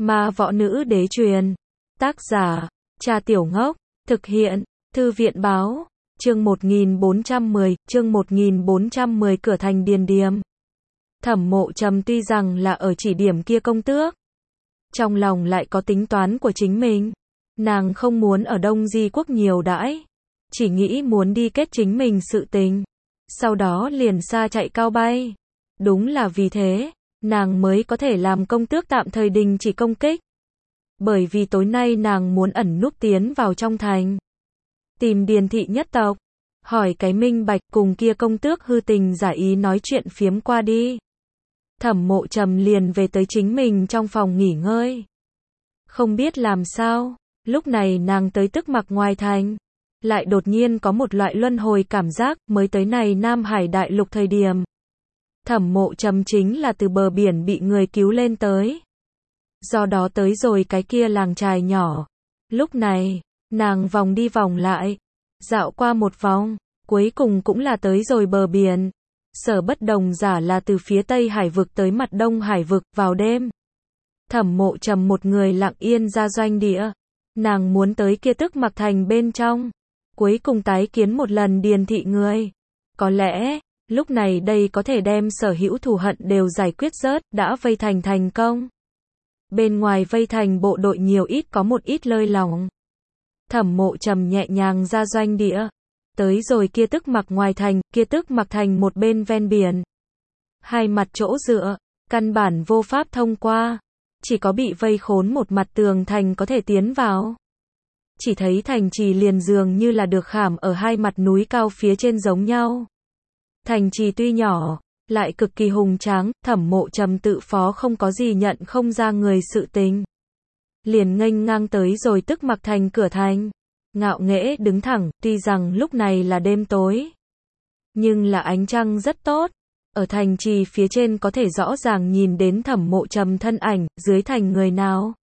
Ma Võ Nữ Đế truyền. Tác giả, Cha Tiểu Ngốc. Thực hiện, Thư viện Báo. Chương 1410, chương 1410 Cửa thành Điền Điềm. Thẩm Mộ Trầm tuy rằng là ở chỉ điểm kia công tước, trong lòng lại có tính toán của chính mình. Nàng không muốn ở Đông Di Quốc nhiều đãi, chỉ nghĩ muốn đi kết chính mình sự tình, sau đó liền xa chạy cao bay. Đúng là vì thế, nàng mới có thể làm công tước tạm thời đình chỉ công kích. Bởi vì tối nay nàng muốn ẩn núp tiến vào trong thành, tìm Điền thị nhất tộc, hỏi cái minh bạch, cùng kia công tước hư tình giả ý nói chuyện phiếm qua đi. Thẩm Mộ Trầm liền về tới chính mình trong phòng nghỉ ngơi. Không biết làm sao, lúc này nàng tới Tức Mặc ngoài thành, lại đột nhiên có một loại luân hồi cảm giác, mới tới này Nam Hải đại lục thời điểm. Thẩm Mộ Trầm chính là từ bờ biển bị người cứu lên tới. Do đó tới rồi cái kia làng chài nhỏ. Lúc này, nàng vòng đi vòng lại, dạo qua một vòng, cuối cùng cũng là tới rồi bờ biển. Sở Bất Đồng giả là từ phía Tây Hải vực tới mặt Đông Hải vực vào đêm. Thẩm Mộ Trầm một người lặng yên ra doanh địa. Nàng muốn tới kia Tức Mặc thành bên trong, cuối cùng tái kiến một lần Điền thị người. Có lẽ, lúc này đây có thể đem sở hữu thù hận đều giải quyết rớt, đã vây thành thành công. Bên ngoài vây thành bộ đội nhiều ít có một ít lơi lỏng. Thẩm Mộ Trầm nhẹ nhàng ra doanh địa. Tới rồi kia Tức Mặc ngoài thành, kia Tức Mặc thành một bên ven biển. Hai mặt chỗ dựa, căn bản vô pháp thông qua. Chỉ có bị vây khốn một mặt tường thành có thể tiến vào. Chỉ thấy thành trì liền dường như là được khảm ở hai mặt núi cao phía trên giống nhau. Thành trì tuy nhỏ, lại cực kỳ hùng tráng, Thẩm Mộ Trầm tự phó không có gì nhận không ra người sự tình. Liền nghênh ngang tới rồi Tức Mặc thành cửa thành. Ngạo nghễ đứng thẳng, tuy rằng lúc này là đêm tối, nhưng là ánh trăng rất tốt. Ở thành trì phía trên có thể rõ ràng nhìn đến Thẩm Mộ Trầm thân ảnh, dưới thành người nào.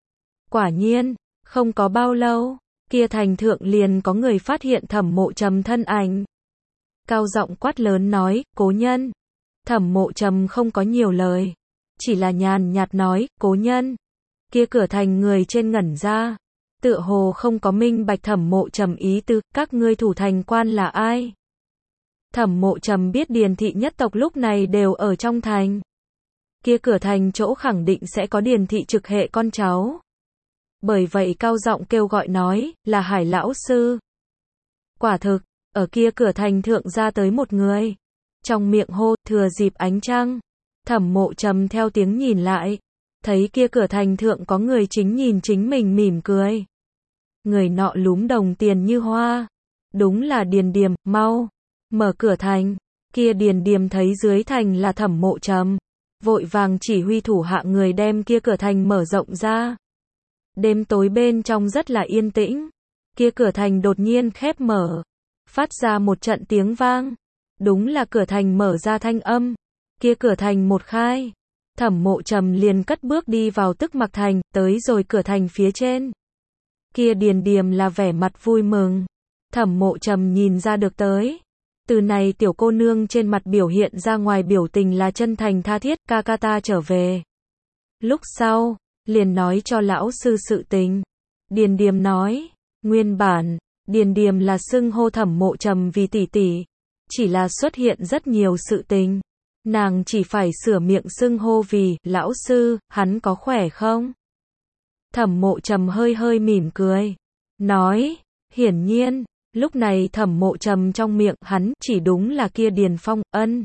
Quả nhiên, không có bao lâu, kia thành thượng liền có người phát hiện Thẩm Mộ Trầm thân ảnh. Cao giọng quát lớn nói, cố nhân. Thẩm Mộ Trầm không có nhiều lời, chỉ là nhàn nhạt nói, cố nhân. Kia cửa thành người trên ngẩn ra, tựa hồ không có minh bạch Thẩm Mộ Trầm ý tứ, các ngươi thủ thành quan là ai? Thẩm Mộ Trầm biết Điền thị nhất tộc lúc này đều ở trong thành. Kia cửa thành chỗ khẳng định sẽ có Điền thị trực hệ con cháu. Bởi vậy cao giọng kêu gọi nói, là Hải lão sư. Quả thực, ở kia cửa thành thượng ra tới một người. Trong miệng hô, thừa dịp ánh trăng. Thẩm Mộ Trầm theo tiếng nhìn lại. Thấy kia cửa thành thượng có người chính nhìn chính mình mỉm cười. Người nọ lúm đồng tiền như hoa. Đúng là Điền Điềm, mau. Mở cửa thành. Kia Điền Điềm thấy dưới thành là Thẩm Mộ Trầm. Vội vàng chỉ huy thủ hạ người đem kia cửa thành mở rộng ra. Đêm tối bên trong rất là yên tĩnh. Kia cửa thành đột nhiên khép mở. Phát ra một trận tiếng vang. Đúng là cửa thành mở ra thanh âm. Kia cửa thành một khai. Thẩm Mộ Trầm liền cất bước đi vào Tức Mặc thành, tới rồi cửa thành phía trên. Kia Điền Điềm là vẻ mặt vui mừng. Thẩm Mộ Trầm nhìn ra được tới. Từ này tiểu cô nương trên mặt biểu hiện ra ngoài biểu tình là chân thành tha thiết, ca ca ta trở về. Lúc sau, liền nói cho lão sư sự tình. Điền Điềm nói, nguyên bản, Điền Điềm là xưng hô Thẩm Mộ Trầm vì tỷ tỷ. Chỉ là xuất hiện rất nhiều sự tình. Nàng chỉ phải sửa miệng xưng hô vì, lão sư, hắn có khỏe không? Thẩm Mộ Trầm hơi hơi mỉm cười. Nói, hiển nhiên, lúc này Thẩm Mộ Trầm trong miệng hắn chỉ đúng là kia Điền Phong, ân.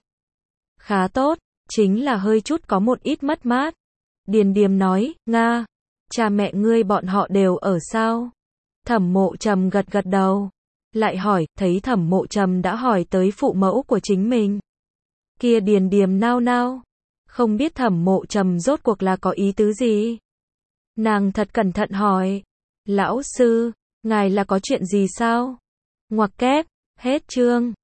Khá tốt, chính là hơi chút có một ít mất mát. Điền Điềm nói, Nga, cha mẹ ngươi bọn họ đều ở sao? Thẩm Mộ Trầm gật gật đầu. Lại hỏi, thấy Thẩm Mộ Trầm đã hỏi tới phụ mẫu của chính mình. Kia Điền Điềm nao nao. Không biết Thẩm Mộ Trầm rốt cuộc là có ý tứ gì? Nàng thật cẩn thận hỏi. Lão sư, ngài là có chuyện gì sao? Ngoặc kép, hết chương.